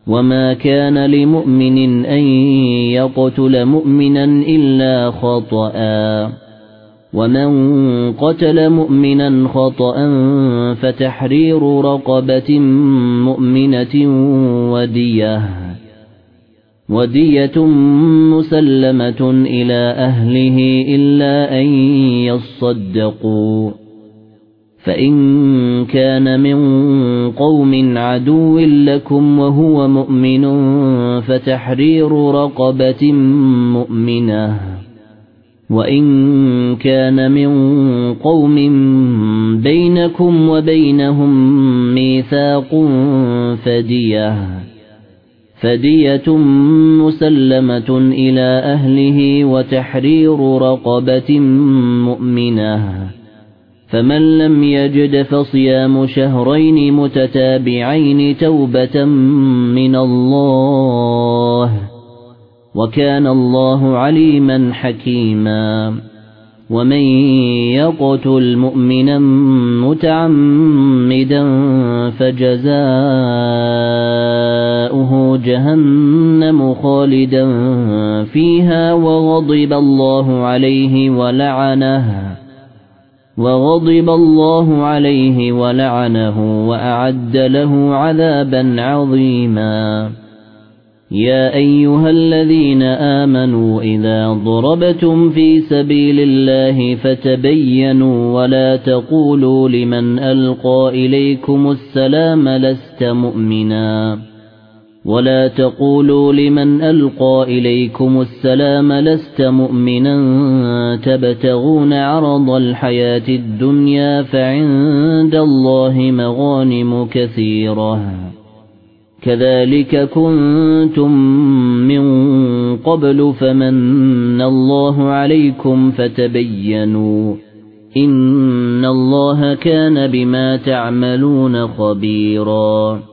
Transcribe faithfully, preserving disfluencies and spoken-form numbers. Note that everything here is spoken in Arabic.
وما كان لمؤمن أن يقتل مؤمنا إلا خطأ ومن قتل مؤمنا خطأ فتحرير رقبة مؤمنة ودية ودية مسلمة إلى أهله إلا أن يصدقوا فإن كان من قوم عدو لكم وهو مؤمن فتحرير رقبة مؤمنة وإن كان من قوم بينكم وبينهم ميثاق فدية فدية مسلمة إلى أهله وتحرير رقبة مؤمنة فمن لم يجد فصيام شهرين متتابعين توبة من الله وكان الله عليما حكيما ومن يقتل مؤمنا متعمدا فجزاؤه جهنم خالدا فيها وغضب الله عليه ولعنه وغضب الله عليه ولعنه وأعد له عذابا عظيما يا أيها الذين آمنوا إذا ضربتم في سبيل الله فتبينوا ولا تقولوا لمن ألقى إليكم السلام لست مؤمنا ولا تقولوا لمن ألقى إليكم السلام لست مؤمنا تبتغون عرض الحياة الدنيا فعند الله مغانم كثيرة كذلك كنتم من قبل فمن الله عليكم فتبينوا إن الله كان بما تعملون خبيرا